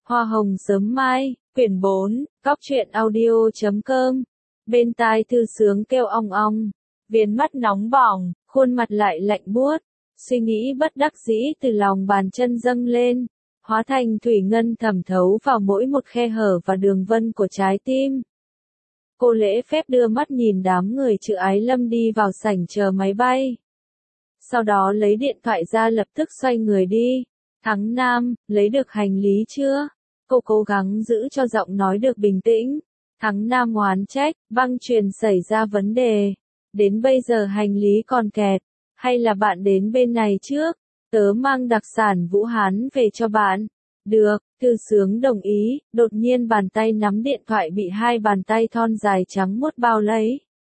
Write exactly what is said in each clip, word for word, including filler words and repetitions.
Hoa hồng sớm mai, quyển bốn, góc truyện audio chấm com. Bên tai Thư Sướng kêu ong ong, viền mắt nóng bỏng, khuôn mặt lại lạnh buốt, suy nghĩ bất đắc dĩ từ lòng bàn chân dâng lên, hóa thành thủy ngân thẩm thấu vào mỗi một khe hở và đường vân của trái tim. Cô lễ phép đưa mắt nhìn đám người chữ Ái Lâm đi vào sảnh chờ máy bay. Sau đó lấy điện thoại ra lập tức xoay người đi. Thắng Nam, lấy được hành lý chưa? Cô cố gắng giữ cho giọng nói được bình tĩnh. Thắng Nam oán trách, băng chuyền xảy ra vấn đề. Đến bây giờ hành lý còn kẹt. Hay là bạn đến bên này trước? Tớ mang đặc sản Vũ Hán về cho bạn. Được, Thư Sướng đồng ý, đột nhiên bàn tay nắm điện thoại bị hai bàn tay thon dài trắng muốt bao lấy.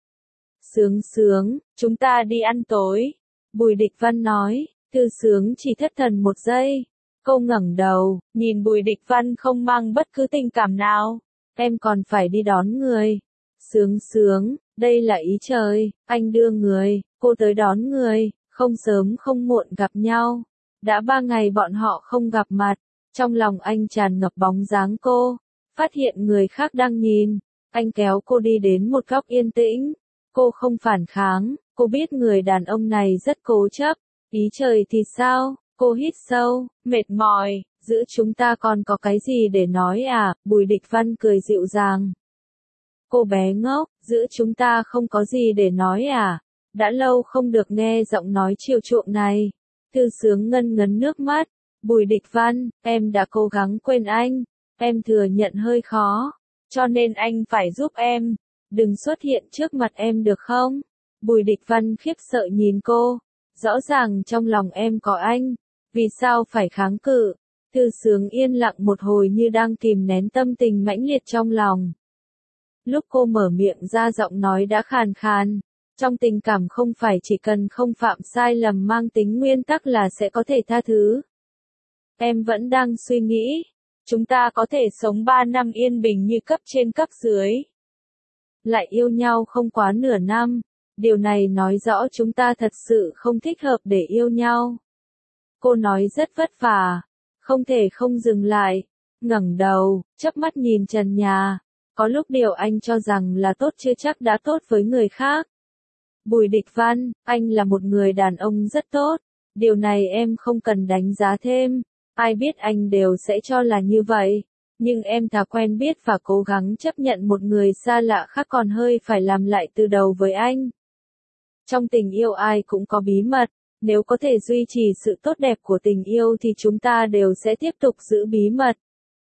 Sướng sướng, chúng ta đi ăn tối. Bùi Địch Văn nói, Thư Sướng chỉ thất thần một giây. Cô ngẩng đầu, nhìn Bùi Địch Văn không mang bất cứ tình cảm nào. Em còn phải đi đón người. Sướng sướng, đây là ý trời, anh đưa người, cô tới đón người, không sớm không muộn gặp nhau. Đã ba ngày bọn họ không gặp mặt, trong lòng anh tràn ngập bóng dáng cô. Phát hiện người khác đang nhìn, anh kéo cô đi đến một góc yên tĩnh. Cô không phản kháng, cô biết người đàn ông này rất cố chấp. Ý trời thì sao? Cô hít sâu, mệt mỏi, giữa chúng ta còn có cái gì để nói à? Bùi Địch Văn cười dịu dàng. Cô bé ngốc, giữa chúng ta không có gì để nói à? Đã lâu không được nghe giọng nói chiều chuộng này. Thư Sướng ngân ngấn nước mắt. Bùi Địch Văn, em đã cố gắng quên anh. Em thừa nhận hơi khó. Cho nên anh phải giúp em. Đừng xuất hiện trước mặt em được không? Bùi Địch Văn khiếp sợ nhìn cô. Rõ ràng trong lòng em có anh. Vì sao phải kháng cự? Thư Sướng yên lặng một hồi như đang kìm nén tâm tình mãnh liệt trong lòng. Lúc cô mở miệng ra giọng nói đã khàn khàn. Trong tình cảm không phải chỉ cần không phạm sai lầm mang tính nguyên tắc là sẽ có thể tha thứ. Em vẫn đang suy nghĩ. Chúng ta có thể sống ba năm yên bình như cấp trên cấp dưới. Lại yêu nhau không quá nửa năm. Điều này nói rõ chúng ta thật sự không thích hợp để yêu nhau. Cô nói rất vất vả. Không thể không dừng lại. Ngẩng đầu, chớp mắt nhìn trần nhà. Có lúc điều anh cho rằng là tốt chưa chắc đã tốt với người khác. Bùi Địch Văn, anh là một người đàn ông rất tốt. Điều này em không cần đánh giá thêm. Ai biết anh đều sẽ cho là như vậy. Nhưng em thà quen biết và cố gắng chấp nhận một người xa lạ khác còn hơi phải làm lại từ đầu với anh. Trong tình yêu ai cũng có bí mật. Nếu có thể duy trì sự tốt đẹp của tình yêu thì chúng ta đều sẽ tiếp tục giữ bí mật.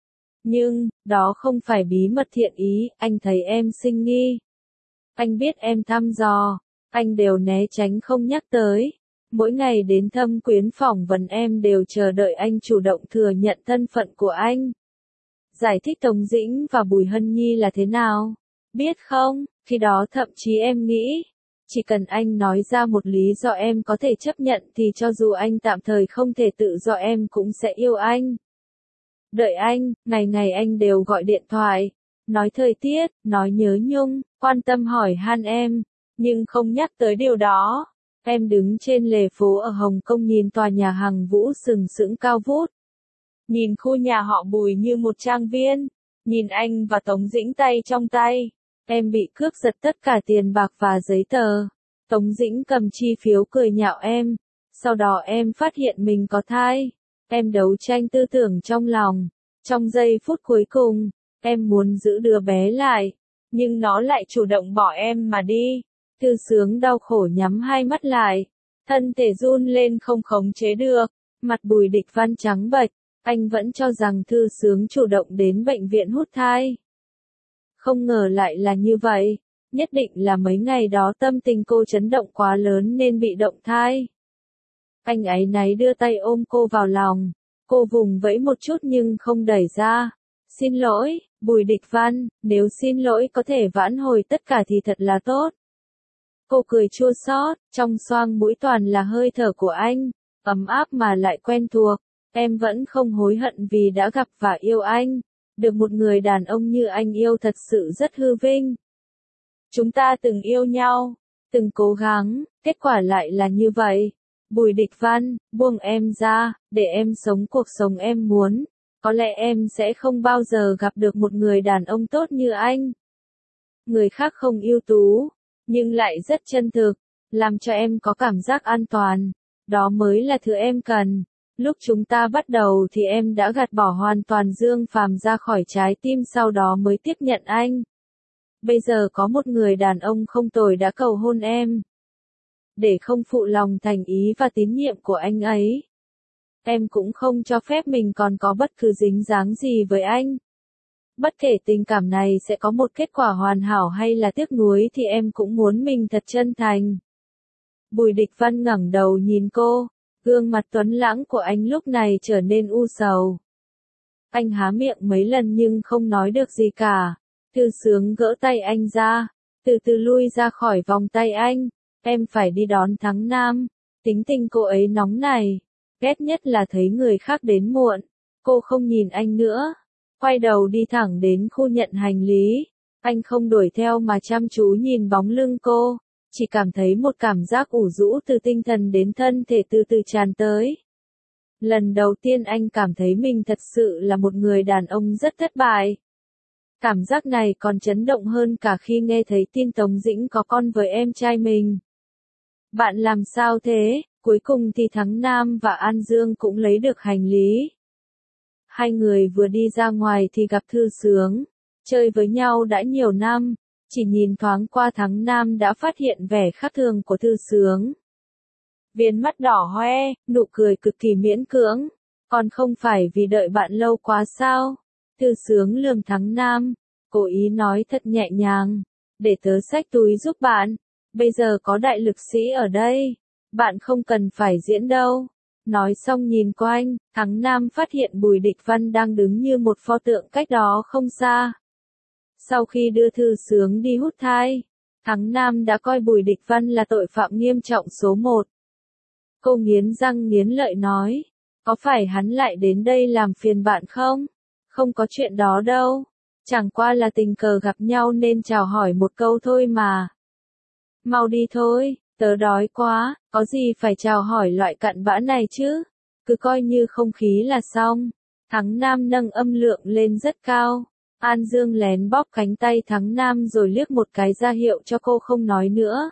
Nhưng, đó không phải bí mật thiện ý, anh thấy em sinh nghi. Anh biết em thăm dò, anh đều né tránh không nhắc tới. Mỗi ngày đến Thâm Quyến phỏng vấn em đều chờ đợi anh chủ động thừa nhận thân phận của anh. Giải thích Tống Dĩnh và Bùi Hân Nhi là thế nào? Biết không, khi đó thậm chí em nghĩ, chỉ cần anh nói ra một lý do em có thể chấp nhận thì cho dù anh tạm thời không thể tự do em cũng sẽ yêu anh. Đợi anh, ngày ngày anh đều gọi điện thoại, nói thời tiết, nói nhớ nhung, quan tâm hỏi han em, nhưng không nhắc tới điều đó. Em đứng trên lề phố ở Hồng Kông nhìn tòa nhà Hằng Vũ sừng sững cao vút. Nhìn khu nhà họ Bùi như một trang viên, nhìn anh và Tống Dĩnh tay trong tay. Em bị cướp giật tất cả tiền bạc và giấy tờ. Tống Dĩnh cầm chi phiếu cười nhạo em. Sau đó em phát hiện mình có thai. Em đấu tranh tư tưởng trong lòng. Trong giây phút cuối cùng, em muốn giữ đứa bé lại. Nhưng nó lại chủ động bỏ em mà đi. Thư Sướng đau khổ nhắm hai mắt lại. Thân thể run lên không khống chế được. Mặt Bùi Địch Văn trắng bệch. Anh vẫn cho rằng Thư Sướng chủ động đến bệnh viện hút thai. Không ngờ lại là như vậy. Nhất định là mấy ngày đó tâm tình cô chấn động quá lớn nên bị động thai. Anh áy náy đưa tay ôm cô vào lòng. Cô vùng vẫy một chút nhưng không đẩy ra. Xin lỗi, Bùi Địch Văn, nếu xin lỗi có thể vãn hồi tất cả thì thật là tốt. Cô cười chua xót, trong xoang mũi toàn là hơi thở của anh, ấm áp mà lại quen thuộc. Em vẫn không hối hận vì đã gặp và yêu anh. Được một người đàn ông như anh yêu thật sự rất hư vinh. Chúng ta từng yêu nhau, từng cố gắng, kết quả lại là như vậy. Bùi Địch Văn, buông em ra, để em sống cuộc sống em muốn. Có lẽ em sẽ không bao giờ gặp được một người đàn ông tốt như anh. Người khác không ưu tú, nhưng lại rất chân thực, làm cho em có cảm giác an toàn. Đó mới là thứ em cần. Lúc chúng ta bắt đầu thì em đã gạt bỏ hoàn toàn Dương Phàm ra khỏi trái tim, sau đó mới tiếp nhận anh. Bây giờ có một người đàn ông không tồi đã cầu hôn em. Để không phụ lòng thành ý và tín nhiệm của anh ấy, em cũng không cho phép mình còn có bất cứ dính dáng gì với anh. Bất kể tình cảm này sẽ có một kết quả hoàn hảo hay là tiếc nuối thì em cũng muốn mình thật chân thành. Bùi Địch Văn ngẩng đầu nhìn cô, gương mặt tuấn lãng của anh lúc này trở nên u sầu. Anh há miệng mấy lần nhưng không nói được gì cả. Thư Sướng gỡ tay anh ra, từ từ lui ra khỏi vòng tay anh. Em phải đi đón Thắng Nam. Tính tình cô ấy nóng này, ghét nhất là thấy người khác đến muộn. Cô không nhìn anh nữa, quay đầu đi thẳng đến khu nhận hành lý. Anh không đuổi theo mà chăm chú nhìn bóng lưng cô, chỉ cảm thấy một cảm giác ủ rũ từ tinh thần đến thân thể từ từ tràn tới. Lần đầu tiên anh cảm thấy mình thật sự là một người đàn ông rất thất bại. Cảm giác này còn chấn động hơn cả khi nghe thấy tin Tống Dĩnh có con với em trai mình. Bạn làm sao thế? Cuối cùng thì Thắng Nam và An Dương cũng lấy được hành lý. Hai người vừa đi ra ngoài thì gặp Thư Sướng. Chơi với nhau đã nhiều năm, chỉ nhìn thoáng qua Thắng Nam đã phát hiện vẻ khác thường của Thư Sướng. Viền mắt đỏ hoe, nụ cười cực kỳ miễn cưỡng. Còn không phải vì đợi bạn lâu quá sao? Thư Sướng lườm Thắng Nam, cố ý nói thật nhẹ nhàng. Để tớ xách túi giúp bạn. Bây giờ có đại lực sĩ ở đây. Bạn không cần phải diễn đâu. Nói xong nhìn quanh, Thắng Nam phát hiện Bùi Địch Văn đang đứng như một pho tượng cách đó không xa. Sau khi đưa Thư Sướng đi hút thai, Thắng Nam đã coi Bùi Địch Văn là tội phạm nghiêm trọng số một. Cô nghiến răng nghiến lợi nói, có phải hắn lại đến đây làm phiền bạn không? Không có chuyện đó đâu. Chẳng qua là tình cờ gặp nhau nên chào hỏi một câu thôi mà. Mau đi thôi, tớ đói quá, có gì phải chào hỏi loại cặn bã này chứ? Cứ coi như không khí là xong. Thắng Nam nâng âm lượng lên rất cao. An Dương lén bóp cánh tay Thắng Nam rồi liếc một cái ra hiệu cho cô không nói nữa.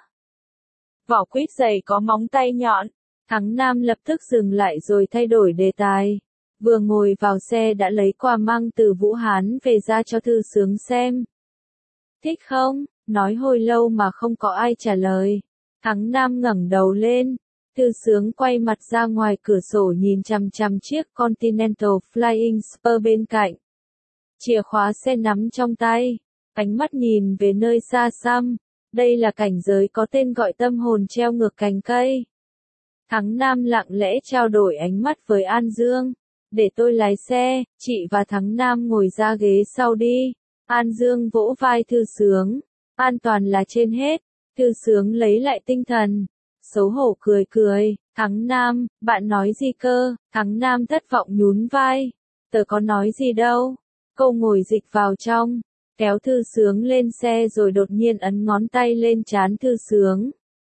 Vỏ quýt dày có móng tay nhọn. Thắng Nam lập tức dừng lại rồi thay đổi đề tài. Vừa ngồi vào xe đã lấy quà mang từ Vũ Hán về ra cho Thư Sướng xem. Thích không? Nói hồi lâu mà không có ai trả lời. Thắng Nam ngẩng đầu lên. Thư Sướng quay mặt ra ngoài cửa sổ nhìn chằm chằm chiếc Continental Flying Spur bên cạnh. Chìa khóa xe nắm trong tay. Ánh mắt nhìn về nơi xa xăm. Đây là cảnh giới có tên gọi tâm hồn treo ngược cành cây. Thắng Nam lặng lẽ trao đổi ánh mắt với An Dương. Để tôi lái xe, chị và Thắng Nam ngồi ra ghế sau đi. An Dương vỗ vai Thư Sướng. An toàn là trên hết. Thư Sướng lấy lại tinh thần. Xấu hổ cười cười. Thắng Nam, bạn nói gì cơ? Thắng Nam thất vọng nhún vai. Tớ có nói gì đâu. Cô ngồi dịch vào trong. Kéo Thư Sướng lên xe rồi đột nhiên ấn ngón tay lên trán Thư Sướng.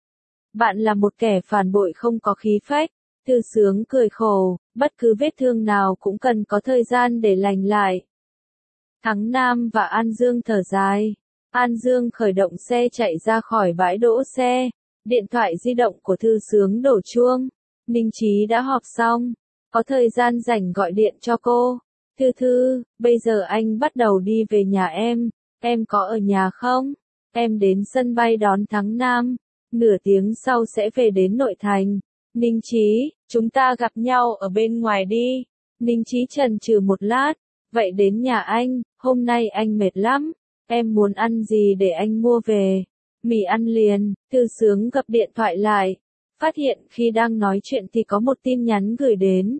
Bạn là một kẻ phản bội không có khí phách. Thư Sướng cười khổ, bất cứ vết thương nào cũng cần có thời gian để lành lại. Thắng Nam và An Dương thở dài. An Dương khởi động xe chạy ra khỏi bãi đỗ xe. Điện thoại di động của Thư Sướng đổ chuông. Ninh Chí đã họp xong. Có thời gian rảnh gọi điện cho cô. Thư Thư, bây giờ anh bắt đầu đi về nhà em. Em có ở nhà không? Em đến sân bay đón Thắng Nam. Nửa tiếng sau sẽ về đến nội thành. Ninh Chí, chúng ta gặp nhau ở bên ngoài đi. Ninh Chí chần chừ một lát. Vậy đến nhà anh, hôm nay anh mệt lắm. Em muốn ăn gì để anh mua về? Mì ăn liền. Thư Sướng gập điện thoại lại. Phát hiện khi đang nói chuyện thì có một tin nhắn gửi đến.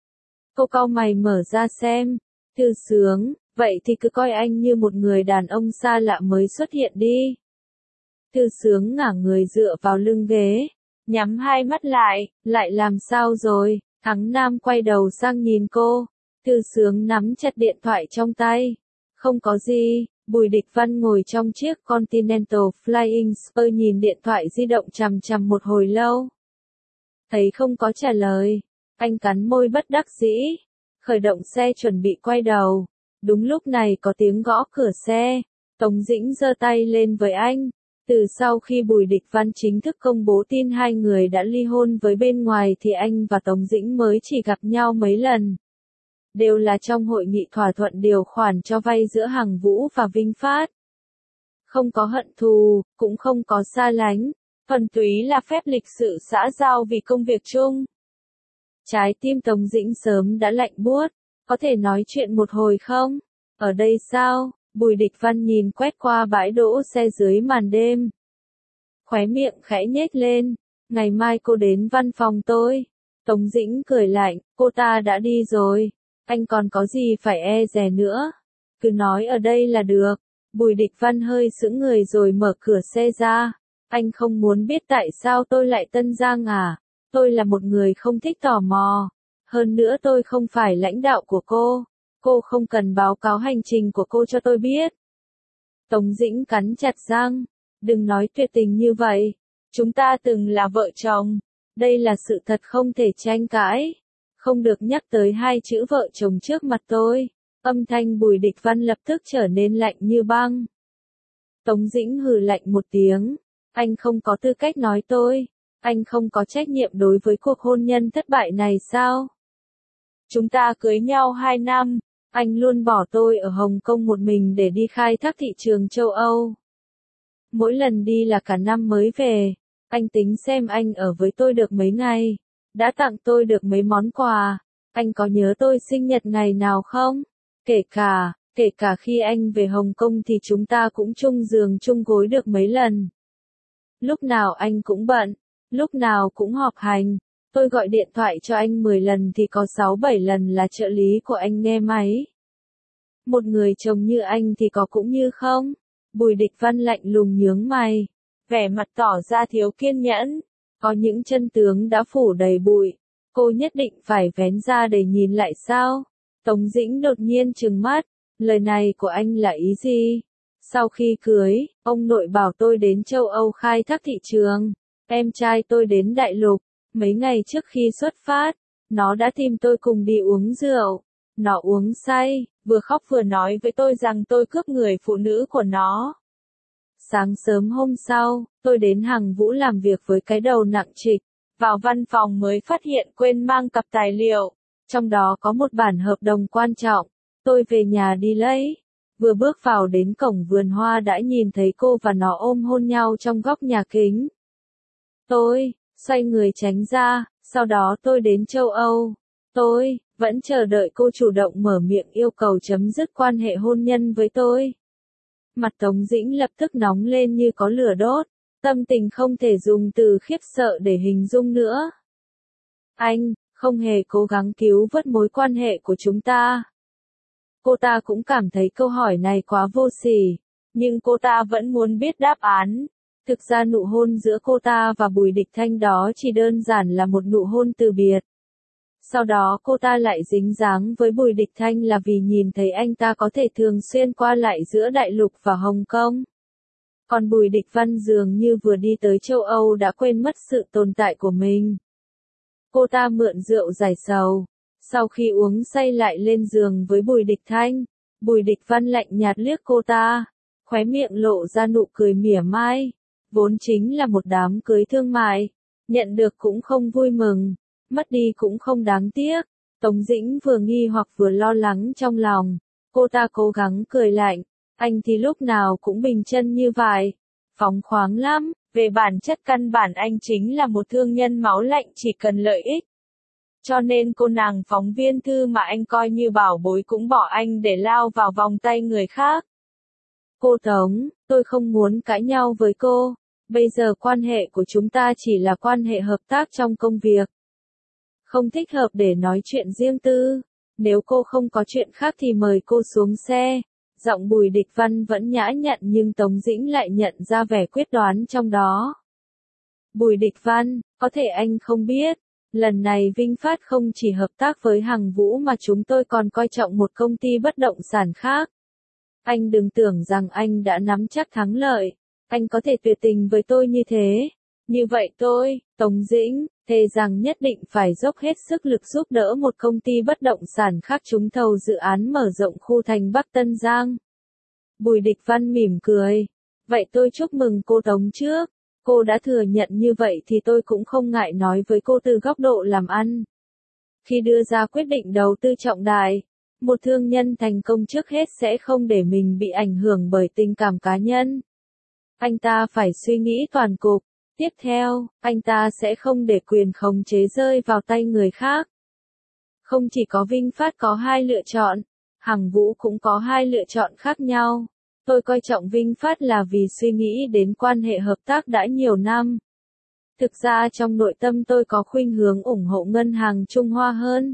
Cô cau mày mở ra xem. Thư Sướng, vậy thì cứ coi anh như một người đàn ông xa lạ mới xuất hiện đi. Thư Sướng ngả người dựa vào lưng ghế. Nhắm hai mắt lại, lại làm sao rồi? Thắng Nam quay đầu sang nhìn cô. Thư Sướng nắm chặt điện thoại trong tay. Không có gì. Bùi Địch Văn ngồi trong chiếc Continental Flying Spur nhìn điện thoại di động chằm chằm một hồi lâu. Thấy không có trả lời. Anh cắn môi bất đắc dĩ. khởi động xe chuẩn bị quay đầu. Đúng lúc này có tiếng gõ cửa xe. Tống Dĩnh giơ tay lên với anh. Từ sau khi Bùi Địch Văn chính thức công bố tin hai người đã ly hôn với bên ngoài thì anh và Tống Dĩnh mới chỉ gặp nhau mấy lần. Đều là trong hội nghị thỏa thuận điều khoản cho vay giữa Hằng Vũ và Vinh Phát. Không có hận thù, cũng không có xa lánh, thuần túy là phép lịch sự xã giao vì công việc chung. Trái tim Tống Dĩnh sớm đã lạnh buốt, có thể nói chuyện một hồi không? Ở đây sao? Bùi Địch Văn nhìn quét qua bãi đỗ xe dưới màn đêm. Khóe miệng khẽ nhếch lên, ngày mai cô đến văn phòng tôi. Tống Dĩnh cười lạnh, cô ta đã đi rồi, anh còn có gì phải e dè nữa. Cứ nói ở đây là được. Bùi Địch Văn hơi sững người rồi mở cửa xe ra. Anh không muốn biết tại sao tôi lại Tân Giang à? Tôi là một người không thích tò mò. Hơn nữa tôi không phải lãnh đạo của cô. Cô không cần báo cáo hành trình của cô cho tôi biết. Tống Dĩnh cắn chặt răng. Đừng nói tuyệt tình như vậy. Chúng ta từng là vợ chồng. Đây là sự thật không thể tranh cãi. Không được nhắc tới hai chữ vợ chồng trước mặt tôi. Âm thanh Bùi Địch Văn lập tức trở nên lạnh như băng. Tống Dĩnh hừ lạnh một tiếng. Anh không có tư cách nói tôi. Anh không có trách nhiệm đối với cuộc hôn nhân thất bại này sao? Chúng ta cưới nhau hai năm. Anh luôn bỏ tôi ở Hồng Kông một mình để đi khai thác thị trường châu Âu. Mỗi lần đi là cả năm mới về. Anh tính xem anh ở với tôi được mấy ngày. Đã tặng tôi được mấy món quà. Anh có nhớ tôi sinh nhật ngày nào không? Kể cả, kể cả khi anh về Hồng Kông thì chúng ta cũng chung giường chung gối được mấy lần. Lúc nào anh cũng bận, lúc nào cũng họp hành. Tôi gọi điện thoại cho anh mười lần thì có sáu bảy lần là trợ lý của anh nghe máy. Một người chồng như anh thì có cũng như không. Bùi Địch Văn lạnh lùng nhướng mày, vẻ mặt tỏ ra thiếu kiên nhẫn. Có những chân tướng đã phủ đầy bụi. Cô nhất định phải vén ra để nhìn lại sao? Tống Dĩnh đột nhiên trừng mắt. Lời này của anh là ý gì? Sau khi cưới, ông nội bảo tôi đến châu Âu khai thác thị trường. Em trai tôi đến Đại Lục. Mấy ngày trước khi xuất phát, nó đã tìm tôi cùng đi uống rượu. Nó uống say, vừa khóc vừa nói với tôi rằng tôi cướp người phụ nữ của nó. Sáng sớm hôm sau, tôi đến Hằng Vũ làm việc với cái đầu nặng trịch. Vào văn phòng mới phát hiện quên mang cặp tài liệu. Trong đó có một bản hợp đồng quan trọng. Tôi về nhà đi lấy. Vừa bước vào đến cổng vườn hoa đã nhìn thấy cô và nó ôm hôn nhau trong góc nhà kính. Tôi, xoay người tránh ra, sau đó tôi đến châu Âu. Tôi, vẫn chờ đợi cô chủ động mở miệng yêu cầu chấm dứt quan hệ hôn nhân với tôi. Mặt Tống Dĩnh lập tức nóng lên như có lửa đốt. Tâm tình không thể dùng từ khiếp sợ để hình dung nữa. Anh, không hề cố gắng cứu vớt mối quan hệ của chúng ta. Cô ta cũng cảm thấy câu hỏi này quá vô sỉ, nhưng cô ta vẫn muốn biết đáp án. Thực ra nụ hôn giữa cô ta và Bùi Địch Thanh đó chỉ đơn giản là một nụ hôn từ biệt. Sau đó cô ta lại dính dáng với Bùi Địch Thanh là vì nhìn thấy anh ta có thể thường xuyên qua lại giữa Đại Lục và Hồng Kông. Còn Bùi Địch Văn dường như vừa đi tới châu Âu đã quên mất sự tồn tại của mình. Cô ta mượn rượu giải sầu. Sau khi uống say lại lên giường với Bùi Địch Thanh. Bùi Địch Văn lạnh nhạt liếc cô ta. Khóe miệng lộ ra nụ cười mỉa mai. Vốn chính là một đám cưới thương mại. Nhận được cũng không vui mừng. Mất đi cũng không đáng tiếc. Tống Dĩnh vừa nghi hoặc vừa lo lắng trong lòng. Cô ta cố gắng cười lạnh. Anh thì lúc nào cũng bình chân như vậy. Phóng khoáng lắm. Về bản chất căn bản anh chính là một thương nhân máu lạnh chỉ cần lợi ích. Cho nên cô nàng phóng viên thư mà anh coi như bảo bối cũng bỏ anh để lao vào vòng tay người khác. Cô Tống, tôi không muốn cãi nhau với cô. Bây giờ quan hệ của chúng ta chỉ là quan hệ hợp tác trong công việc. Không thích hợp để nói chuyện riêng tư. Nếu cô không có chuyện khác thì mời cô xuống xe. Giọng Bùi Địch Văn vẫn nhã nhặn nhưng Tống Dĩnh lại nhận ra vẻ quyết đoán trong đó. Bùi Địch Văn, có thể anh không biết. Lần này Vinh Phát không chỉ hợp tác với Hằng Vũ mà chúng tôi còn coi trọng một công ty bất động sản khác. Anh đừng tưởng rằng anh đã nắm chắc thắng lợi. Anh có thể tuyệt tình với tôi như thế. Như vậy tôi, Tống Dĩnh, thề rằng nhất định phải dốc hết sức lực giúp đỡ một công ty bất động sản khác trúng thầu dự án mở rộng khu thành Bắc Tân Giang. Bùi Địch Văn mỉm cười. Vậy tôi chúc mừng cô Tống trước. Cô đã thừa nhận như vậy thì tôi cũng không ngại nói với cô từ góc độ làm ăn. Khi đưa ra quyết định đầu tư trọng đại, một thương nhân thành công trước hết sẽ không để mình bị ảnh hưởng bởi tình cảm cá nhân. Anh ta phải suy nghĩ toàn cục. Tiếp theo, anh ta sẽ không để quyền khống chế rơi vào tay người khác. Không chỉ có Vinh Phát có hai lựa chọn, Hằng Vũ cũng có hai lựa chọn khác nhau. Tôi coi trọng Vinh Phát là vì suy nghĩ đến quan hệ hợp tác đã nhiều năm. Thực ra trong nội tâm tôi có khuynh hướng ủng hộ ngân hàng Trung Hoa hơn.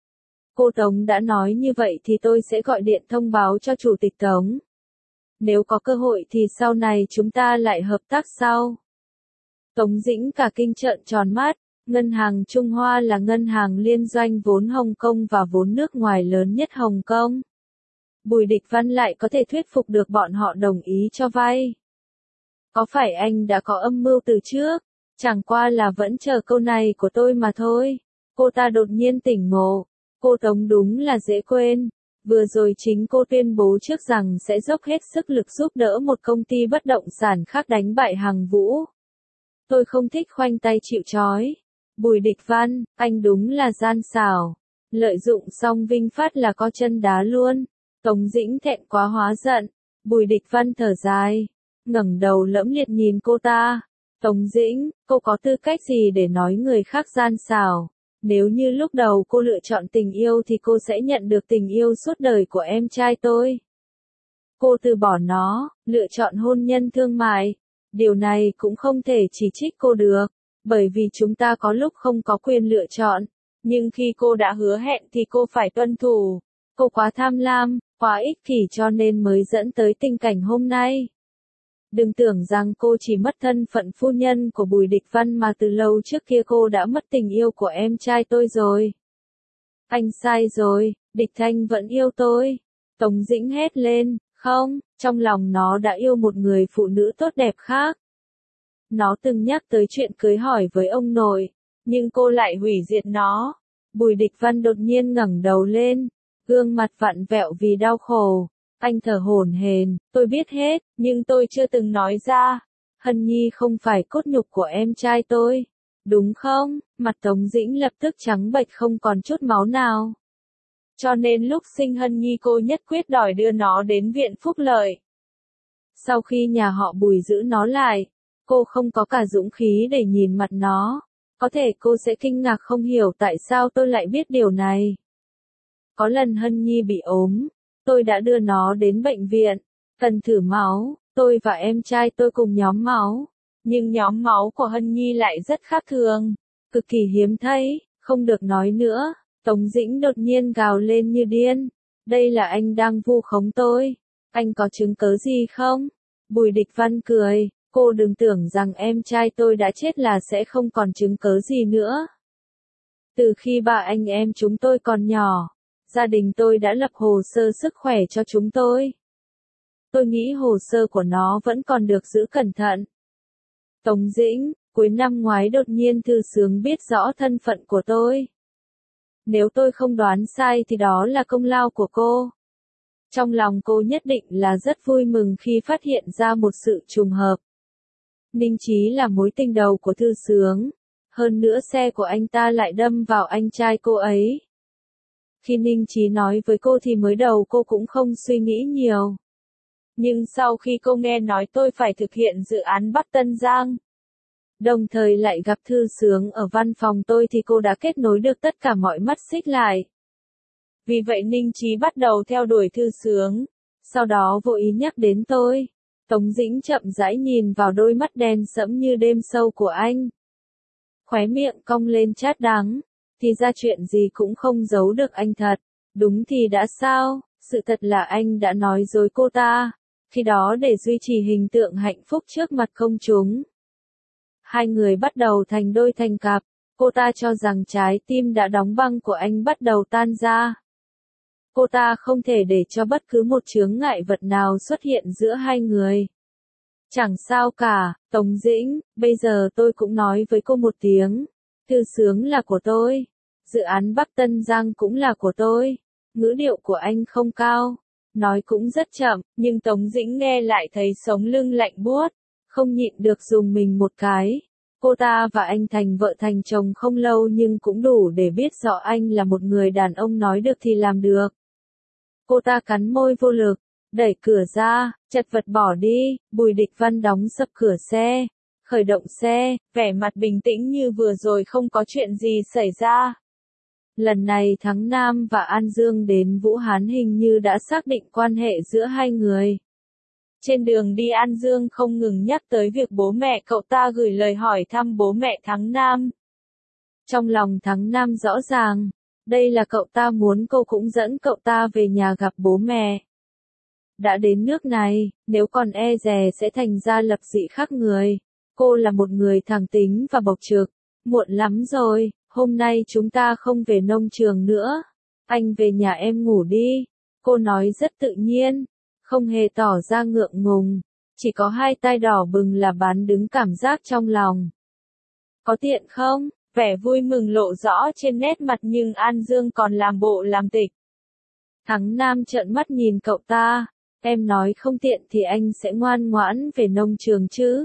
Cô Tống đã nói như vậy thì tôi sẽ gọi điện thông báo cho Chủ tịch Tống. Nếu có cơ hội thì sau này chúng ta lại hợp tác sau. Tống Dĩnh cả kinh trợn tròn mắt, ngân hàng Trung Hoa là ngân hàng liên doanh vốn Hồng Kông và vốn nước ngoài lớn nhất Hồng Kông. Bùi Địch Văn lại có thể thuyết phục được bọn họ đồng ý cho vay. Có phải anh đã có âm mưu từ trước? Chẳng qua là vẫn chờ câu này của tôi mà thôi. Cô ta đột nhiên tỉnh ngộ. Cô Tống đúng là dễ quên. Vừa rồi chính cô tuyên bố trước rằng sẽ dốc hết sức lực giúp đỡ một công ty bất động sản khác đánh bại Hằng Vũ. Tôi không thích khoanh tay chịu trói. Bùi Địch Văn, anh đúng là gian xảo. Lợi dụng xong Vinh Phát là có chân đá luôn. Tống Dĩnh thẹn quá hóa giận. Bùi Địch Văn thở dài. Ngẩng đầu lẫm liệt nhìn cô ta. Tống Dĩnh, cô có tư cách gì để nói người khác gian xảo? Nếu như lúc đầu cô lựa chọn tình yêu thì cô sẽ nhận được tình yêu suốt đời của em trai tôi. Cô từ bỏ nó, lựa chọn hôn nhân thương mại. Điều này cũng không thể chỉ trích cô được, bởi vì chúng ta có lúc không có quyền lựa chọn. Nhưng khi cô đã hứa hẹn thì cô phải tuân thủ. Cô quá tham lam, quá ích kỷ cho nên mới dẫn tới tình cảnh hôm nay. Đừng tưởng rằng cô chỉ mất thân phận phu nhân của Bùi Địch Văn mà từ lâu trước kia cô đã mất tình yêu của em trai tôi rồi. Anh sai rồi, Địch Thanh vẫn yêu tôi. Tống Dĩnh hét lên, không, trong lòng nó đã yêu một người phụ nữ tốt đẹp khác. Nó từng nhắc tới chuyện cưới hỏi với ông nội, nhưng cô lại hủy diệt nó. Bùi Địch Văn đột nhiên ngẩng đầu lên, gương mặt vặn vẹo vì đau khổ. Anh thở hổn hển, tôi biết hết, nhưng tôi chưa từng nói ra. Hân Nhi không phải cốt nhục của em trai tôi. Đúng không? Mặt Tống Dĩnh lập tức trắng bệch không còn chút máu nào. Cho nên lúc sinh Hân Nhi cô nhất quyết đòi đưa nó đến viện phúc lợi. Sau khi nhà họ Bùi giữ nó lại, cô không có cả dũng khí để nhìn mặt nó. Có thể cô sẽ kinh ngạc không hiểu tại sao tôi lại biết điều này. Có lần Hân Nhi bị ốm, tôi đã đưa nó đến bệnh viện, cần thử máu, tôi và em trai tôi cùng nhóm máu. Nhưng nhóm máu của Hân Nhi lại rất khác thường, cực kỳ hiếm thấy, không được nói nữa. Tống Dĩnh đột nhiên gào lên như điên. Đây là anh đang vu khống tôi. Anh có chứng cớ gì không? Bùi Địch Văn cười. Cô đừng tưởng rằng em trai tôi đã chết là sẽ không còn chứng cớ gì nữa. Từ khi ba anh em chúng tôi còn nhỏ, gia đình tôi đã lập hồ sơ sức khỏe cho chúng tôi. Tôi nghĩ hồ sơ của nó vẫn còn được giữ cẩn thận. Tống Dĩnh, cuối năm ngoái đột nhiên Thư Sướng biết rõ thân phận của tôi. Nếu tôi không đoán sai thì đó là công lao của cô. Trong lòng cô nhất định là rất vui mừng khi phát hiện ra một sự trùng hợp. Ninh Chí là mối tình đầu của Thư Sướng. Hơn nữa xe của anh ta lại đâm vào anh trai cô ấy. Khi Ninh Chí nói với cô thì mới đầu cô cũng không suy nghĩ nhiều. Nhưng sau khi cô nghe nói tôi phải thực hiện dự án Bắc Tân Giang, đồng thời lại gặp Thư Sướng ở văn phòng tôi thì cô đã kết nối được tất cả mọi mắt xích lại. Vì vậy Ninh Chí bắt đầu theo đuổi Thư Sướng, sau đó vô ý nhắc đến tôi. Tống Dĩnh chậm rãi nhìn vào đôi mắt đen sẫm như đêm sâu của anh. Khóe miệng cong lên chát đắng, thì ra chuyện gì cũng không giấu được anh thật. Đúng thì đã sao, sự thật là anh đã nói dối cô ta, khi đó để duy trì hình tượng hạnh phúc trước mặt công chúng. Hai người bắt đầu thành đôi thành cặp, cô ta cho rằng trái tim đã đóng băng của anh bắt đầu tan ra. Cô ta không thể để cho bất cứ một chướng ngại vật nào xuất hiện giữa hai người. Chẳng sao cả, Tống Dĩnh, bây giờ tôi cũng nói với cô một tiếng. Thư Sướng là của tôi. Dự án Bắc Tân Giang cũng là của tôi. Ngữ điệu của anh không cao. Nói cũng rất chậm, nhưng Tống Dĩnh nghe lại thấy sống lưng lạnh buốt. Không nhịn được dùng mình một cái. Cô ta và anh thành vợ thành chồng không lâu nhưng cũng đủ để biết rõ anh là một người đàn ông nói được thì làm được. Cô ta cắn môi vô lực, đẩy cửa ra, chật vật bỏ đi. Bùi Địch Văn đóng sập cửa xe, khởi động xe, vẻ mặt bình tĩnh như vừa rồi không có chuyện gì xảy ra. Lần này Thắng Nam và An Dương đến Vũ Hán hình như đã xác định quan hệ giữa hai người. Trên đường đi An Dương không ngừng nhắc tới việc bố mẹ cậu ta gửi lời hỏi thăm bố mẹ Thắng Nam. Trong lòng Thắng Nam rõ ràng, đây là cậu ta muốn cô cũng dẫn cậu ta về nhà gặp bố mẹ. Đã đến nước này, nếu còn e dè sẽ thành ra lập dị khác người. Cô là một người thẳng tính và bộc trực. Muộn lắm rồi, hôm nay chúng ta không về nông trường nữa. Anh về nhà em ngủ đi. Cô nói rất tự nhiên, không hề tỏ ra ngượng ngùng. Chỉ có hai tai đỏ bừng là bán đứng cảm giác trong lòng. Có tiện không? Vẻ vui mừng lộ rõ trên nét mặt nhưng An Dương còn làm bộ làm tịch. Thắng Nam trợn mắt nhìn cậu ta. Em nói không tiện thì anh sẽ ngoan ngoãn về nông trường chứ.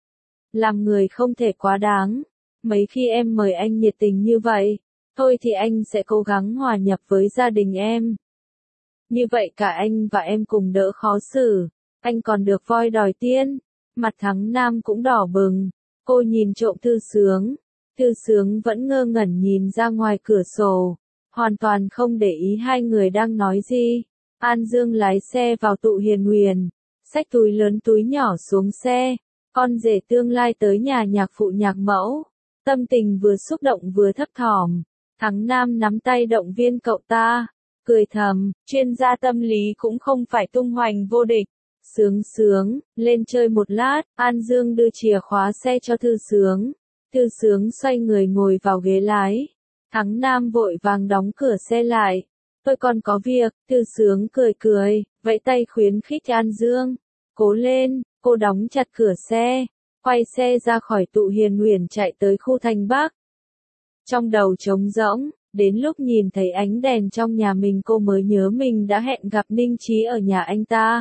Làm người không thể quá đáng. Mấy khi em mời anh nhiệt tình như vậy, thôi thì anh sẽ cố gắng hòa nhập với gia đình em. Như vậy cả anh và em cùng đỡ khó xử. Anh còn được voi đòi tiên. Mặt Thắng Nam cũng đỏ bừng. Cô nhìn trộm Thư Sướng. Thư Sướng vẫn ngơ ngẩn nhìn ra ngoài cửa sổ. Hoàn toàn không để ý hai người đang nói gì. An Dương lái xe vào Tụ Hiền Huyền. Xách túi lớn túi nhỏ xuống xe. Con rể tương lai tới nhà nhạc phụ nhạc mẫu. Tâm tình vừa xúc động vừa thấp thỏm. Thắng Nam nắm tay động viên cậu ta. Cười thầm, chuyên gia tâm lý cũng không phải tung hoành vô địch. Sướng Sướng, lên chơi một lát. An Dương đưa chìa khóa xe cho Thư Sướng. Thư Sướng xoay người ngồi vào ghế lái. Thắng Nam vội vàng đóng cửa xe lại. Tôi còn có việc. Thư Sướng cười cười, vẫy tay khuyến khích An Dương. Cố lên. Cô đóng chặt cửa xe, quay xe ra khỏi Tụ Hiền Huyền chạy tới khu Thành Bắc. Trong đầu trống rỗng, đến lúc nhìn thấy ánh đèn trong nhà mình cô mới nhớ mình đã hẹn gặp Ninh Chí ở nhà anh ta.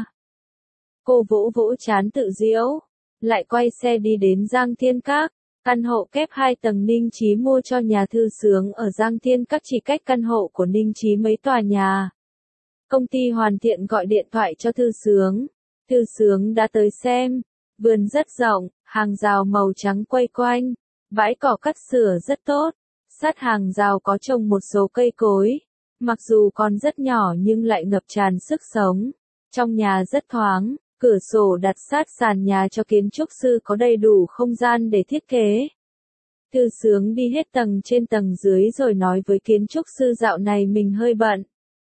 Cô vỗ vỗ trán tự giễu, lại quay xe đi đến Giang Thiên Các. Căn hộ kép hai tầng Ninh Chí mua cho nhà Thư Sướng ở Giang Thiên Các chỉ cách căn hộ của Ninh Chí mấy tòa nhà. Công ty hoàn thiện gọi điện thoại cho Thư Sướng. Thư Sướng đã tới xem. Vườn rất rộng, hàng rào màu trắng quay quanh. Bãi cỏ cắt sửa rất tốt. Sát hàng rào có trồng một số cây cối. Mặc dù còn rất nhỏ nhưng lại ngập tràn sức sống. Trong nhà rất thoáng, cửa sổ đặt sát sàn nhà cho kiến trúc sư có đầy đủ không gian để thiết kế. Thư Sướng đi hết tầng trên tầng dưới rồi nói với kiến trúc sư dạo này mình hơi bận.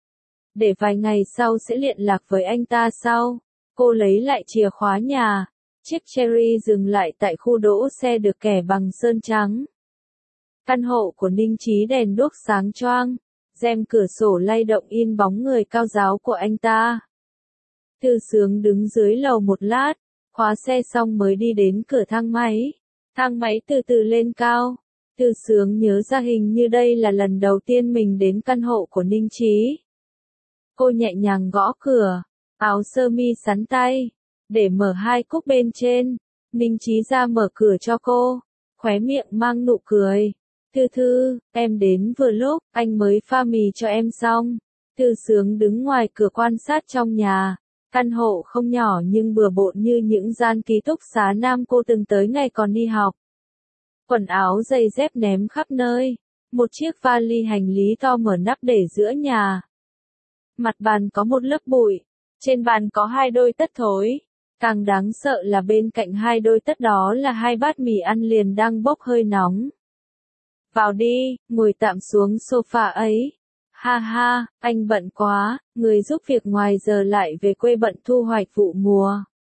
Để vài ngày sau sẽ liên lạc với anh ta sau. Cô lấy lại chìa khóa nhà. Chiếc Cherry dừng lại tại khu đỗ xe được kẻ bằng sơn trắng. Căn hộ của Ninh Chí đèn đuốc sáng choang. Rèm cửa sổ lay động in bóng người cao ráo của anh ta. Thư Sướng đứng dưới lầu một lát, khóa xe xong mới đi đến cửa thang máy. Thang máy từ từ lên cao. Thư Sướng nhớ ra hình như đây là lần đầu tiên mình đến căn hộ của Ninh Chí. Cô nhẹ nhàng gõ cửa. Áo sơ mi sắn tay, để mở hai cúc bên trên. Ninh Chí ra mở cửa cho cô, khóe miệng mang nụ cười. Thư Thư, em đến vừa lúc, anh mới pha mì cho em xong. Thư Sướng đứng ngoài cửa quan sát trong nhà. Căn hộ không nhỏ nhưng bừa bộn như những gian ký túc xá nam cô từng tới ngày còn đi học. Quần áo giày dép ném khắp nơi. Một chiếc vali hành lý to mở nắp để giữa nhà. Mặt bàn có một lớp bụi. Trên bàn có hai đôi tất thối. Càng đáng sợ là bên cạnh hai đôi tất đó là hai bát mì ăn liền đang bốc hơi nóng. Vào đi, ngồi tạm xuống sofa ấy. Ha ha, anh bận quá, người giúp việc ngoài giờ lại về quê bận thu hoạch vụ mùa.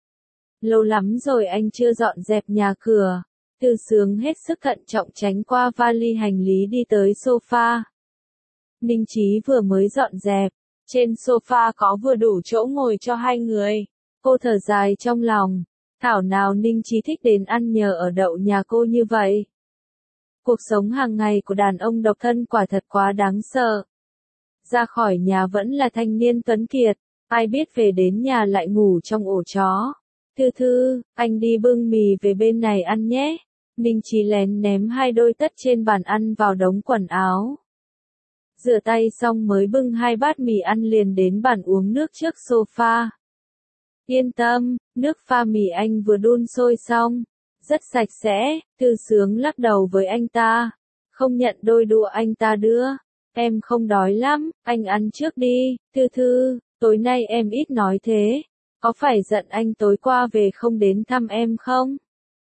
Lâu lắm rồi anh chưa dọn dẹp nhà cửa. Thư Sướng hết sức thận trọng tránh qua vali hành lý đi tới sofa. Ninh Chí vừa mới dọn dẹp. Trên sofa có vừa đủ chỗ ngồi cho hai người. Cô thở dài trong lòng. Thảo nào Ninh Chí thích đến ăn nhờ ở đậu nhà cô như vậy. Cuộc sống hàng ngày của đàn ông độc thân quả thật quá đáng sợ. Ra khỏi nhà vẫn là thanh niên tuấn kiệt, ai biết về đến nhà lại ngủ trong ổ chó. Thư Thư, anh đi bưng mì về bên này ăn nhé. Ninh Chí lén ném hai đôi tất trên bàn ăn vào đống quần áo. Rửa tay xong mới bưng hai bát mì ăn liền đến bàn uống nước trước sofa. Yên tâm, nước pha mì anh vừa đun sôi xong. Rất sạch sẽ, Thư Sướng lắc đầu với anh ta. Không nhận đôi đũa anh ta đưa. Em không đói lắm, anh ăn trước đi. Thư Thư, tối nay em ít nói thế. Có phải giận anh tối qua về không đến thăm em không?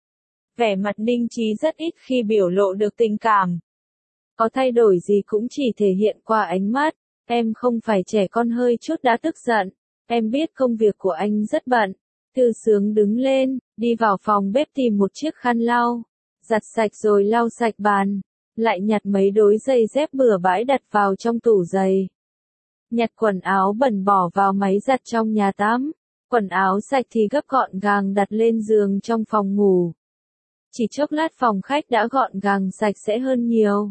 Vẻ mặt Ninh Chí rất ít khi biểu lộ được tình cảm. Có thay đổi gì cũng chỉ thể hiện qua ánh mắt. Em không phải trẻ con hơi chút đã tức giận. Em biết công việc của anh rất bận. Thư Sướng đứng lên, đi vào phòng bếp tìm một chiếc khăn lau. Giặt sạch rồi lau sạch bàn. Lại nhặt mấy đôi giày dép bừa bãi đặt vào trong tủ giày. Nhặt quần áo bẩn bỏ vào máy giặt trong nhà tắm. Quần áo sạch thì gấp gọn gàng đặt lên giường trong phòng ngủ. Chỉ chốc lát phòng khách đã gọn gàng sạch sẽ hơn nhiều.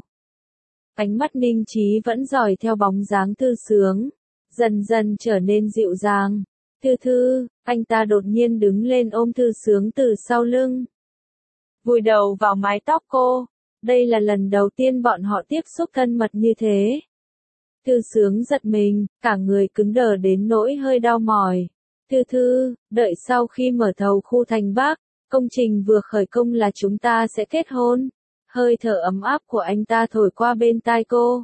Ánh mắt Ninh Chí vẫn dõi theo bóng dáng Thư Sướng, dần dần trở nên dịu dàng. Thư Thư, anh ta đột nhiên đứng lên ôm Thư Sướng từ sau lưng. Vùi đầu vào mái tóc cô. Đây là lần đầu tiên bọn họ tiếp xúc thân mật như thế. Thư Sướng giật mình, cả người cứng đờ đến nỗi hơi đau mỏi. Thư Thư, đợi sau khi mở thầu khu thành Bắc, công trình vừa khởi công là chúng ta sẽ kết hôn. Hơi thở ấm áp của anh ta thổi qua bên tai cô.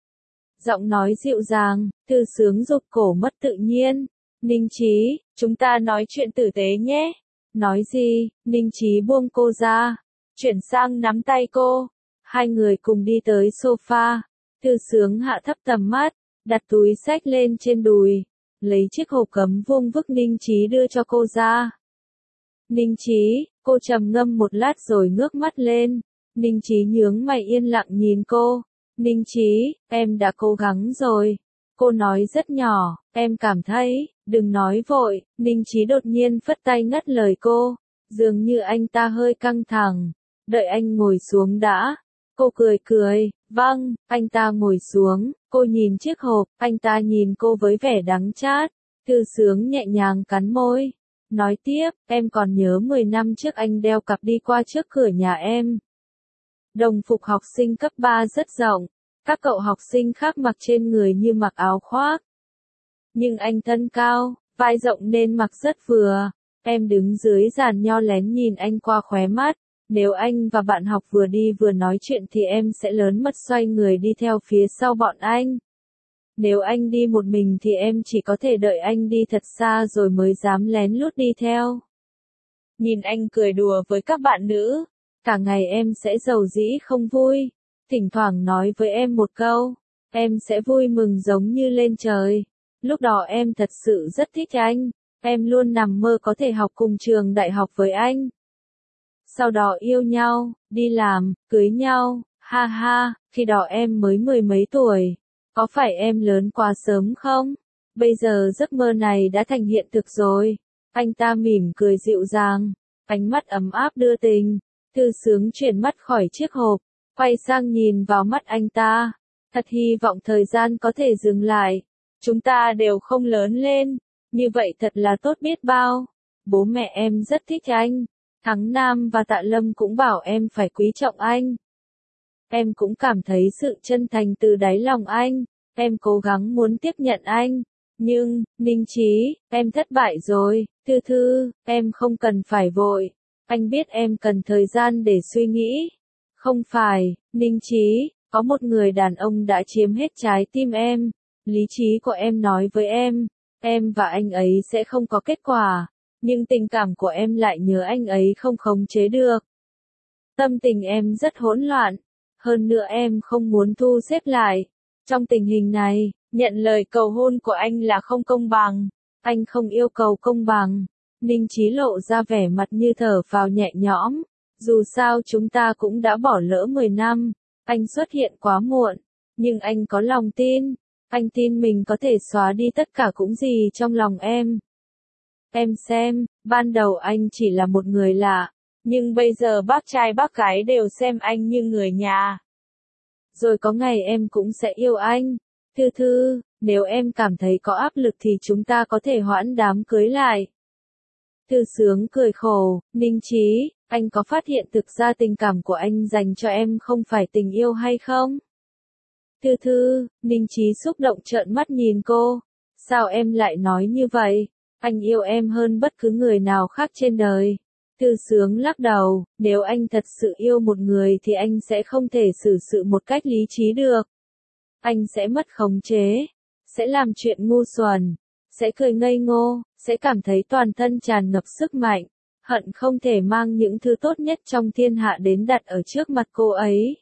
Giọng nói dịu dàng, Thư Sướng rụt cổ mất tự nhiên. Ninh Chí, chúng ta nói chuyện tử tế nhé. Nói gì? Ninh Chí buông cô ra, chuyển sang nắm tay cô. Hai người cùng đi tới sofa. Thư Sướng hạ thấp tầm mắt, đặt túi xách lên trên đùi, lấy chiếc hộp cấm vuông vức Ninh Chí đưa cho cô ra. Ninh Chí, cô trầm ngâm một lát rồi ngước mắt lên. Ninh Chí nhướng mày yên lặng nhìn cô. Ninh Chí, em đã cố gắng rồi. Cô nói rất nhỏ, em cảm thấy, đừng nói vội. Ninh Chí đột nhiên phất tay ngắt lời cô. Dường như anh ta hơi căng thẳng. Đợi anh ngồi xuống đã. Cô cười cười, vâng, anh ta ngồi xuống. Cô nhìn chiếc hộp, anh ta nhìn cô với vẻ đắng chát. Thư Sướng nhẹ nhàng cắn môi. Nói tiếp, em còn nhớ mười năm trước anh đeo cặp đi qua trước cửa nhà em. Đồng phục học sinh cấp ba rất rộng, các cậu học sinh khác mặc trên người như mặc áo khoác. Nhưng anh thân cao, vai rộng nên mặc rất vừa. Em đứng dưới giàn nho lén nhìn anh qua khóe mắt. Nếu anh và bạn học vừa đi vừa nói chuyện thì em sẽ lớn mật xoay người đi theo phía sau bọn anh. Nếu anh đi một mình thì em chỉ có thể đợi anh đi thật xa rồi mới dám lén lút đi theo. Nhìn anh cười đùa với các bạn nữ, cả ngày em sẽ giàu dĩ không vui. Thỉnh thoảng nói với em một câu, em sẽ vui mừng giống như lên trời. Lúc đó em thật sự rất thích anh, em luôn nằm mơ có thể học cùng trường đại học với anh. Sau đó yêu nhau, đi làm, cưới nhau, ha ha, khi đó em mới mười mấy tuổi. Có phải em lớn quá sớm không? Bây giờ giấc mơ này đã thành hiện thực rồi. Anh ta mỉm cười dịu dàng, ánh mắt ấm áp đưa tình. Thư Sướng chuyển mắt khỏi chiếc hộp, quay sang nhìn vào mắt anh ta. Thật hy vọng thời gian có thể dừng lại. Chúng ta đều không lớn lên, như vậy thật là tốt biết bao. Bố mẹ em rất thích anh. Thắng Nam và Tạ Lâm cũng bảo em phải quý trọng anh. Em cũng cảm thấy sự chân thành từ đáy lòng anh. Em cố gắng muốn tiếp nhận anh. Nhưng, Ninh Chí, em thất bại rồi. Thư Thư, em không cần phải vội. Anh biết em cần thời gian để suy nghĩ. Không phải, Ninh Chí, có một người đàn ông đã chiếm hết trái tim em. Lý trí của em nói với em, em và anh ấy sẽ không có kết quả. Nhưng tình cảm của em lại nhớ anh ấy không khống chế được. Tâm tình em rất hỗn loạn. Hơn nữa em không muốn thu xếp lại. Trong tình hình này, nhận lời cầu hôn của anh là không công bằng. Anh không yêu cầu công bằng. Ninh Chí lộ ra vẻ mặt như thở phào nhẹ nhõm. Dù sao chúng ta cũng đã bỏ lỡ mười năm. Anh xuất hiện quá muộn. Nhưng anh có lòng tin. Anh tin mình có thể xóa đi tất cả cũng gì trong lòng em. Em xem, ban đầu anh chỉ là một người lạ, nhưng bây giờ bác trai bác gái đều xem anh như người nhà. Rồi có ngày em cũng sẽ yêu anh. Thư Thư, nếu em cảm thấy có áp lực thì chúng ta có thể hoãn đám cưới lại. Thư Sướng cười khổ, Ninh Chí, anh có phát hiện thực ra tình cảm của anh dành cho em không phải tình yêu hay không? Thư Thư, Ninh Chí xúc động trợn mắt nhìn cô. Sao em lại nói như vậy? Anh yêu em hơn bất cứ người nào khác trên đời. Thư Sướng lắc đầu, nếu anh thật sự yêu một người thì anh sẽ không thể xử sự một cách lý trí được. Anh sẽ mất khống chế, sẽ làm chuyện ngu xuẩn, sẽ cười ngây ngô, sẽ cảm thấy toàn thân tràn ngập sức mạnh, hận không thể mang những thứ tốt nhất trong thiên hạ đến đặt ở trước mặt cô ấy.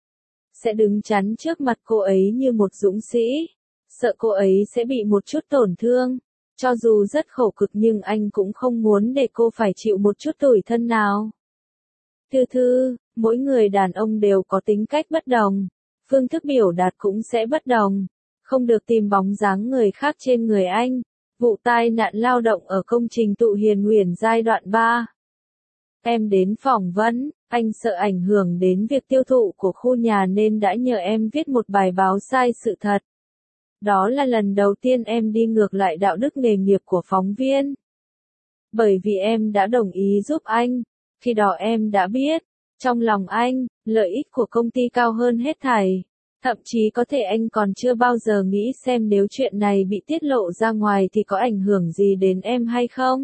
Sẽ đứng chắn trước mặt cô ấy như một dũng sĩ, sợ cô ấy sẽ bị một chút tổn thương. Cho dù rất khổ cực nhưng anh cũng không muốn để cô phải chịu một chút tủi thân nào. Thư Thư, mỗi người đàn ông đều có tính cách bất đồng, phương thức biểu đạt cũng sẽ bất đồng, không được tìm bóng dáng người khác trên người anh. Vụ tai nạn lao động ở công trình Tụ Hiền Huyền giai đoạn ba. Em đến phỏng vấn, anh sợ ảnh hưởng đến việc tiêu thụ của khu nhà nên đã nhờ em viết một bài báo sai sự thật. Đó là lần đầu tiên em đi ngược lại đạo đức nghề nghiệp của phóng viên. Bởi vì em đã đồng ý giúp anh, khi đó em đã biết, trong lòng anh, lợi ích của công ty cao hơn hết thảy. Thậm chí có thể anh còn chưa bao giờ nghĩ xem nếu chuyện này bị tiết lộ ra ngoài thì có ảnh hưởng gì đến em hay không.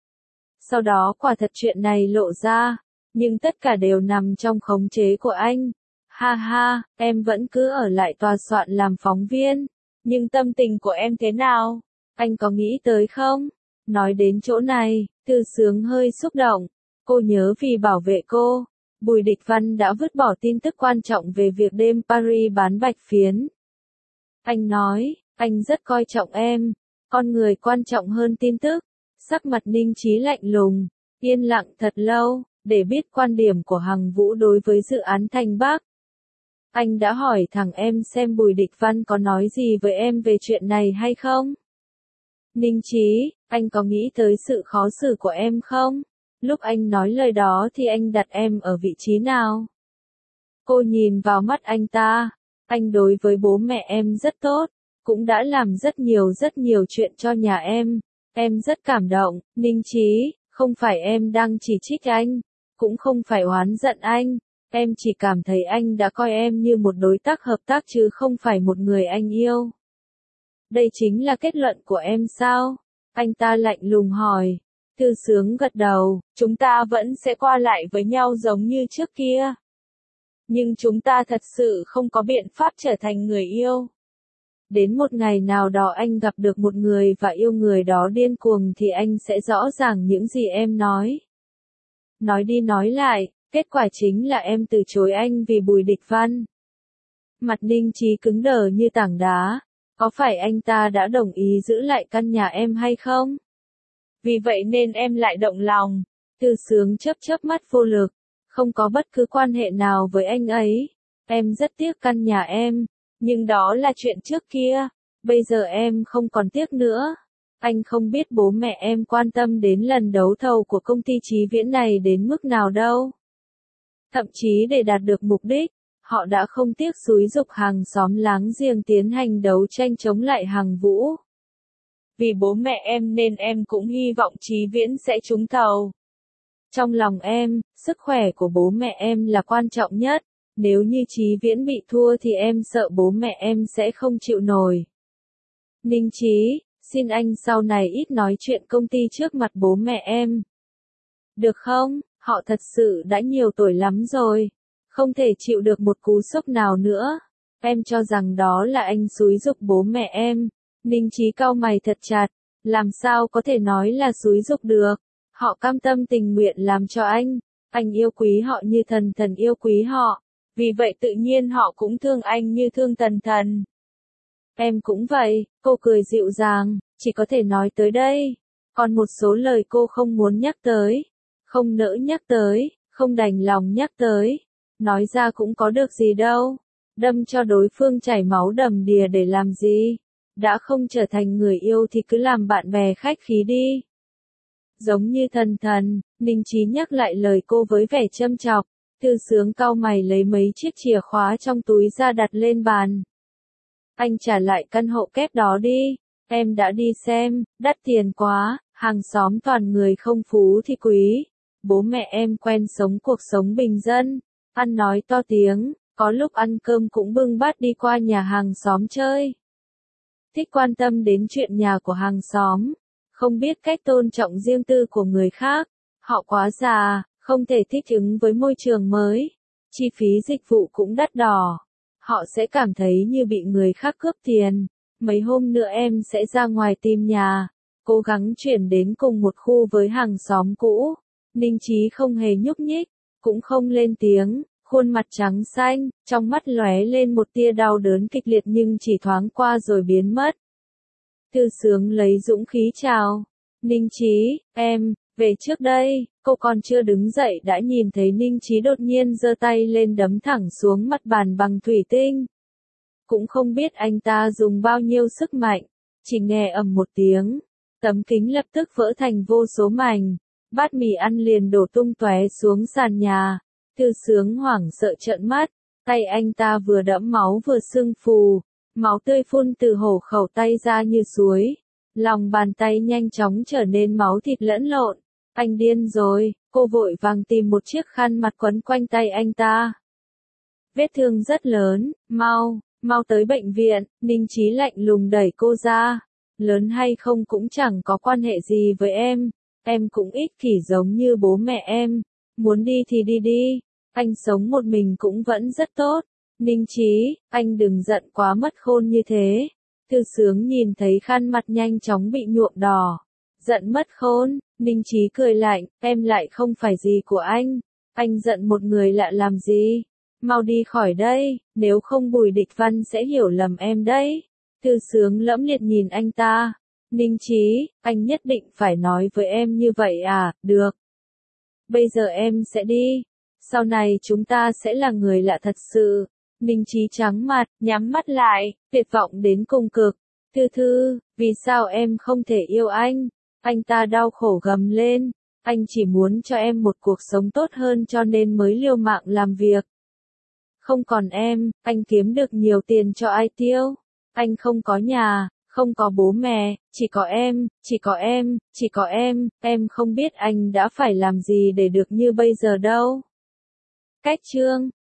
Sau đó quả thật chuyện này lộ ra, nhưng tất cả đều nằm trong khống chế của anh. Ha ha, em vẫn cứ ở lại tòa soạn làm phóng viên. Nhưng tâm tình của em thế nào? Anh có nghĩ tới không? Nói đến chỗ này, Thư Sướng hơi xúc động. Cô nhớ vì bảo vệ cô, Bùi Địch Văn đã vứt bỏ tin tức quan trọng về việc đêm Paris bán bạch phiến. Anh nói, anh rất coi trọng em, con người quan trọng hơn tin tức. Sắc mặt Ninh Chí lạnh lùng, yên lặng thật lâu, để biết quan điểm của Hằng Vũ đối với dự án Thanh Bắc. Anh đã hỏi thằng em xem Bùi Địch Văn có nói gì với em về chuyện này hay không? Ninh Chí, anh có nghĩ tới sự khó xử của em không? Lúc anh nói lời đó thì anh đặt em ở vị trí nào? Cô nhìn vào mắt anh ta. Anh đối với bố mẹ em rất tốt, cũng đã làm rất nhiều rất nhiều chuyện cho nhà em. Em rất cảm động, Ninh Chí, không phải em đang chỉ trích anh, cũng không phải oán giận anh. Em chỉ cảm thấy anh đã coi em như một đối tác hợp tác chứ không phải một người anh yêu. Đây chính là kết luận của em sao? Anh ta lạnh lùng hỏi. Thư Sướng gật đầu, chúng ta vẫn sẽ qua lại với nhau giống như trước kia. Nhưng chúng ta thật sự không có biện pháp trở thành người yêu. Đến một ngày nào đó anh gặp được một người và yêu người đó điên cuồng thì anh sẽ rõ ràng những gì em nói. Nói đi nói lại, kết quả chính là em từ chối anh vì Bùi Địch Văn. Mặt Ninh Chí cứng đờ như tảng đá. Có phải anh ta đã đồng ý giữ lại căn nhà em hay không? Vì vậy nên em lại động lòng. Thư Sướng chớp chớp mắt vô lực. Không có bất cứ quan hệ nào với anh ấy. Em rất tiếc căn nhà em. Nhưng đó là chuyện trước kia. Bây giờ em không còn tiếc nữa. Anh không biết bố mẹ em quan tâm đến lần đấu thầu của công ty Chí Viễn này đến mức nào đâu. Thậm chí để đạt được mục đích, họ đã không tiếc xúi giục hàng xóm láng giềng tiến hành đấu tranh chống lại Hằng Vũ. Vì bố mẹ em nên em cũng hy vọng Chí Viễn sẽ trúng thầu. Trong lòng em, sức khỏe của bố mẹ em là quan trọng nhất. Nếu như Chí Viễn bị thua thì em sợ bố mẹ em sẽ không chịu nổi. Ninh Chí, xin anh sau này ít nói chuyện công ty trước mặt bố mẹ em. Được không? Họ thật sự đã nhiều tuổi lắm rồi. Không thể chịu được một cú sốc nào nữa. Em cho rằng đó là anh xúi giục bố mẹ em. Ninh Chí cau mày thật chặt. Làm sao có thể nói là xúi giục được. Họ cam tâm tình nguyện làm cho anh. Anh yêu quý họ như thần thần yêu quý họ. Vì vậy tự nhiên họ cũng thương anh như thương thần thần. Em cũng vậy, cô cười dịu dàng, chỉ có thể nói tới đây. Còn một số lời cô không muốn nhắc tới. Không nỡ nhắc tới, không đành lòng nhắc tới. Nói ra cũng có được gì đâu. Đâm cho đối phương chảy máu đầm đìa để làm gì. Đã không trở thành người yêu thì cứ làm bạn bè khách khí đi. Giống như thần thần, Ninh Chí nhắc lại lời cô với vẻ châm chọc. Thư Sướng cau mày lấy mấy chiếc chìa khóa trong túi ra đặt lên bàn. Anh trả lại căn hộ kép đó đi, em đã đi xem, đắt tiền quá, hàng xóm toàn người không phú thì quý. Bố mẹ em quen sống cuộc sống bình dân, ăn nói to tiếng, có lúc ăn cơm cũng bưng bát đi qua nhà hàng xóm chơi. Thích quan tâm đến chuyện nhà của hàng xóm, không biết cách tôn trọng riêng tư của người khác. Họ quá già, không thể thích ứng với môi trường mới. Chi phí dịch vụ cũng đắt đỏ. Họ sẽ cảm thấy như bị người khác cướp tiền. Mấy hôm nữa em sẽ ra ngoài tìm nhà, cố gắng chuyển đến cùng một khu với hàng xóm cũ. Ninh Chí không hề nhúc nhích, cũng không lên tiếng, khuôn mặt trắng xanh, trong mắt lóe lên một tia đau đớn kịch liệt nhưng chỉ thoáng qua rồi biến mất. Thư Sướng lấy dũng khí chào. Ninh Chí, em, về trước đây. Cô còn chưa đứng dậy đã nhìn thấy Ninh Chí đột nhiên giơ tay lên đấm thẳng xuống mặt bàn bằng thủy tinh. Cũng không biết anh ta dùng bao nhiêu sức mạnh, chỉ nghe ầm một tiếng, tấm kính lập tức vỡ thành vô số mảnh, bát mì ăn liền đổ tung tóe xuống sàn nhà. Thư Sướng hoảng sợ trợn mắt, tay anh ta vừa đẫm máu vừa sưng phù, máu tươi phun từ hổ khẩu tay ra như suối, lòng bàn tay nhanh chóng trở nên máu thịt lẫn lộn. Anh điên rồi, cô vội vàng tìm một chiếc khăn mặt quấn quanh tay anh ta. Vết thương rất lớn, mau, mau tới bệnh viện. Ninh Chí lạnh lùng đẩy cô ra. Lớn hay không cũng chẳng có quan hệ gì với em, em cũng ích kỷ giống như bố mẹ em, muốn đi thì đi đi, anh sống một mình cũng vẫn rất tốt. Ninh Chí, anh đừng giận quá mất khôn như thế. Thư Sướng nhìn thấy khăn mặt nhanh chóng bị nhuộm đỏ. Giận mất khôn, Ninh Chí cười lạnh, em lại không phải gì của anh, anh giận một người lạ làm gì, mau đi khỏi đây, nếu không Bùi Địch Văn sẽ hiểu lầm em đấy. Thư Sướng lẫm liệt nhìn anh ta. Ninh Chí, anh nhất định phải nói với em như vậy à, được. Bây giờ em sẽ đi, sau này chúng ta sẽ là người lạ thật sự. Ninh Chí trắng mặt, nhắm mắt lại, tuyệt vọng đến cùng cực. Thư Thư, vì sao em không thể yêu anh? Anh ta đau khổ gầm lên, anh chỉ muốn cho em một cuộc sống tốt hơn cho nên mới liều mạng làm việc. Không còn em, anh kiếm được nhiều tiền cho ai tiêu? Anh không có nhà, không có bố mẹ, chỉ có em, chỉ có em, chỉ có em, em không biết anh đã phải làm gì để được như bây giờ đâu. Cách chương